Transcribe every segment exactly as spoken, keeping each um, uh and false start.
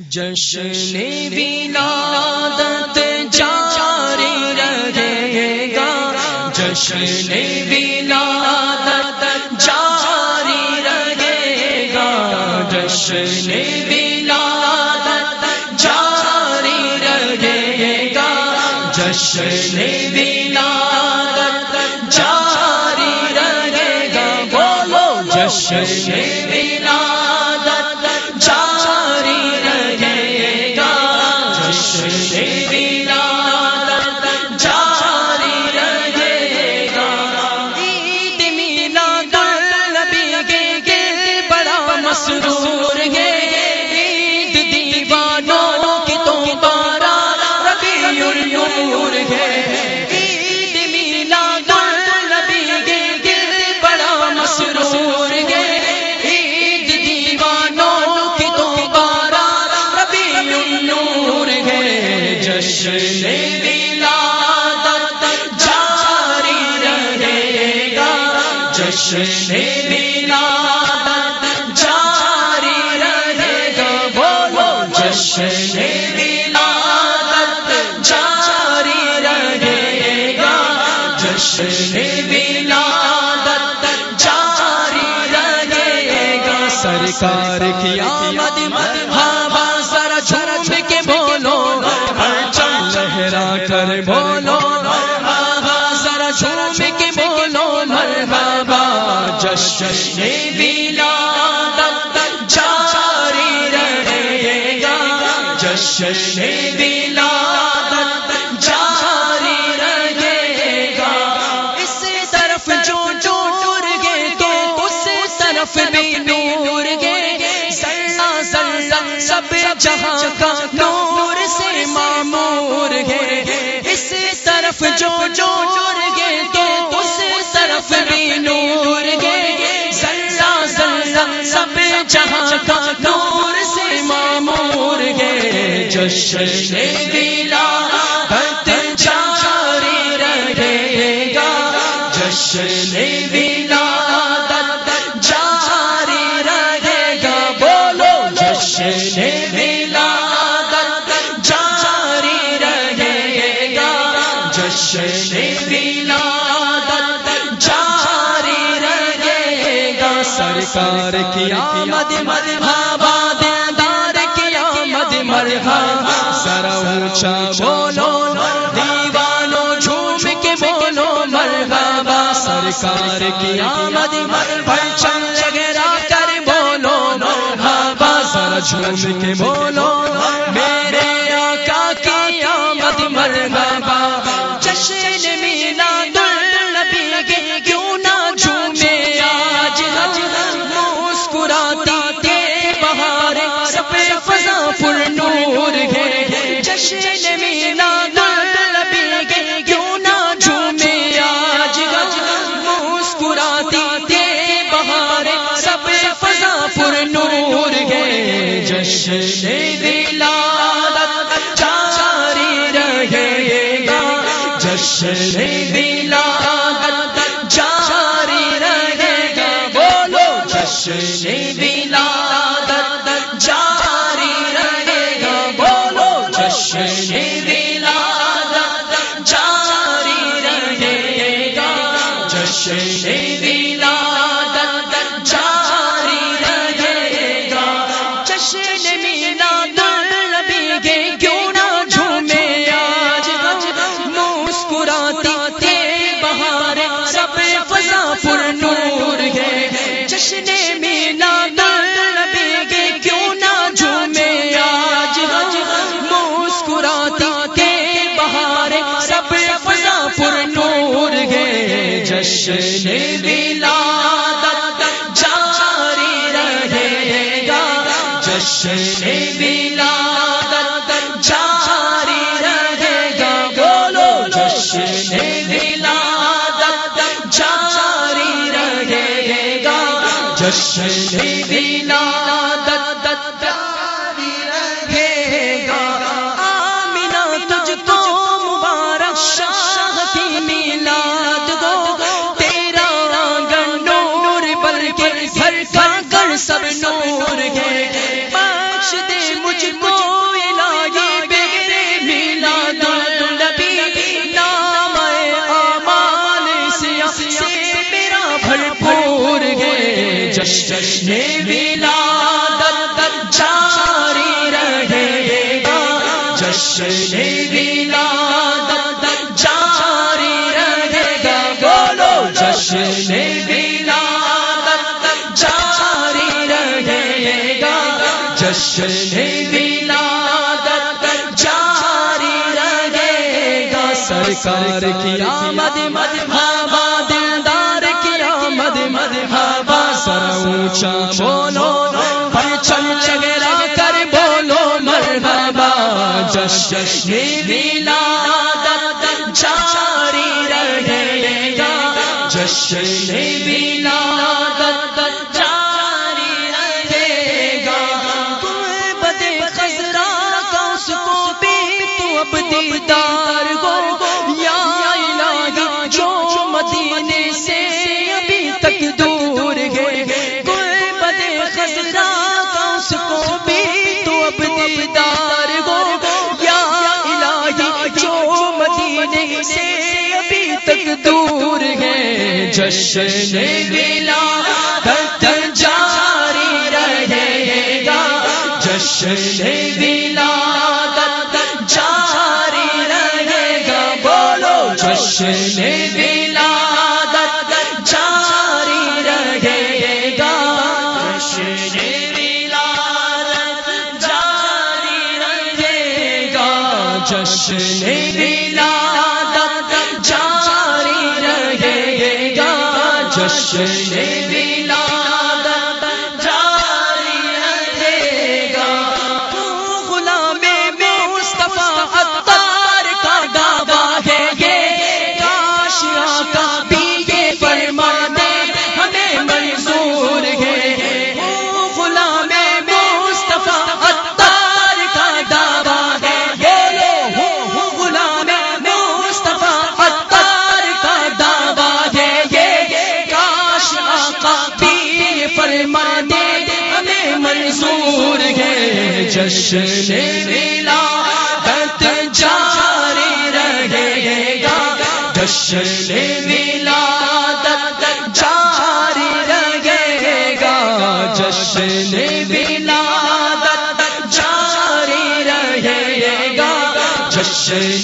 جشن ولادت جاری رہے گا، جشن ولادت جاری رہے گا، جشن ولادت جاری رہے گا، جشن ولادت جاری رہے گا، بولو جشن ولادت جاری رہے گا، جشن ولادت جاری رہے گا۔ عید میلاد النبی کے گرد بڑا مسرور ہے، عید دیوانوں کی تو بارہ ربیع النور ہے، عید میلاد النبی کے گرد بڑا مسرور ہے، عید دیوانوں کی تو بارہ ربیع النور ہے، جشن ولادت جاری رہے گا، جشن ولادت جاری رہے گا، بولو جشن ولادت جاری رہے گا، جشن ولادت جاری رہے گا۔ سرکار کی آمد مرحبا ذرا جھوم کے بولو، پرچم لہرا کر بولو مرحبا، ذرا جھوم کے بولو مرحبا، جشن ولادت جاری رہے گا، جشن ولادت جاری رہے گا۔ اس طرف جو نور گے تو اس طرف بھی نور گے، ذرہ ذرہ سب جہاں کا نور سے معمور ہے، اس طرف جو نور گے تو اس طرف بھی نور گے، ذرہ ذرہ سب جہاں کا نور سے معمور ہے، جشن ولادت جاری رہے گا، جشن ولادت جاری رہے گا، بولو جشن ولادت جاری رہے گا، جشن ولادت جاری رہے گا۔ سرکار کی آمد مرحبا، دیدار کی آمد مرحبا، ذرا اونچا بولو دیوانوں جھوم کے بولو مرحبا، سرکار کی آمد پرچم لہرا کر بولو مرحبا، ذرا جھوم کے بولو میرے آقا کی آمد مرحبا، جشن میلاد النبی کے کیوں نہ جھومے آج ہم، مسکراتی تھے بہار سب فضا پر نور ہے، جشن میلاد النبی کے کیوں نہ جھومے آج ہم، مسکراتی تھے بہار سب فضا پر نور ہے، جشن ولادت جاری رہے گا، جشن ولادت جاری رہے گا، بولو جشن ولادت جاری رہے گا، بولو جشن ولادت جاری رہے گا، جشن ولادت جاری رہے گا۔ جشن میلاد النبی کے کیوں نہ جھومے آج ہم، مسکراتی تھے بہار سب فضا پر نور ہے، جشن میلاد النبی کے کیوں نہ جھومے آج ہم، مسکراتی تھے بہار سب فضا پر نور ہے، جشن ولادت جاری رہے گا، جشن ولادت جاری رہے گا، بولو جشن ولادت جاری رہے گا، جشن ولادت جاری رہے گا۔ آمینہ تجھ کو مبارک شاہ کی میلاد ہو، تیرا آنگن نور بلکہ گھر کا گھر سب نور ہے، بخش دے مجھ کو جشن ولادت جاری رہے گا، جشن ولادت جاری رہے گا، بولو جشن ولادت جاری رہے گا، جشن ولادت جاری رہے گا، سرکار کی آمد مرحبا، دلدار کی آمد مرحبا، سر اونچا بولو پرچم لگا کر بولو مرحبا، جشن ولادت جاری رہے گا، جشن ولادت جاری رہے گا، غربت خضرا کا اس کو بھی تو اب دیدار ہو، یا الہی جو مدینے سے ابھی تک دور ہے، غربت خضرا کا اس کو بھی تو اب دیدار ہو، یا الہی جو مدینے سے ابھی تک دور ہے، جشن ولادت جاری رہے گا، جشن ولادت جاری رہے گا، بولو جشن ولادت جاری رہے گا، جشن ولادت جاری رہے گا، جشن ولادت جاری رہے گا، جشن ولادت جاری رہے گا، غلام مصطفیٰ عطار کا دعویٰ ہے یہ، کاش آقا بھی یہ فرما دے ہمیں منظور ہے، غلام مصطفیٰ عطار کا دعویٰ ہے یہ، غلام مصطفیٰ عطار کا دعویٰ ہے یہ، کاش آقا بھی یہ فرما دے ہمیں منظور ہے، جشن ولادت جاری رہے گا، جشن ولادت جاری رہے گا، جشن ولادت جاری رہے گا، جشن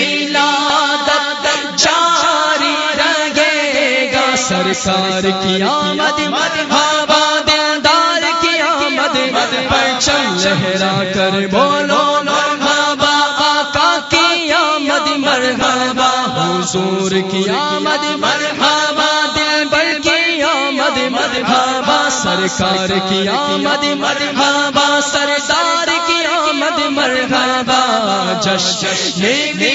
ولادت جاری رہے گا، سرکار کی آمد مرحبا، دلدار کی آمد پرچم لہرا کر بولو مرحبا، آقا کی آمد مرحبا، حضور کی آمد مرحبا، دلبر کی آمد مرحبا، سرکار کی آمد مرحبا، سردار کی آمد مرحبا، جشن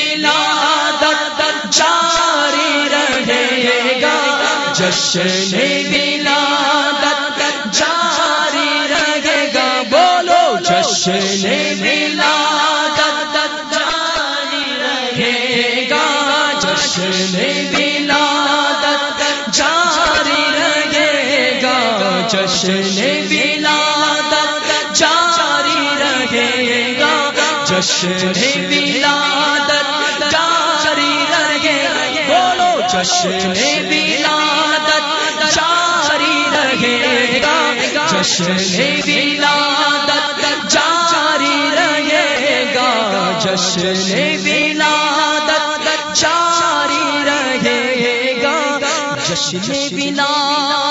ولادت جاری رہے گا، جشن ولادت جاری رہے گا، بولو جشن ولادت جاری رہے گا، جشن ولادت جاری رہے گا، جشن ولادت جاری رہے گا، جشن ولادت جاری رہے گا، بولو جشن ولادت جاری رہے گا، جشن ولادت جاری رہے گا، جشن ولادت جاری رہے گا، جشن ولادت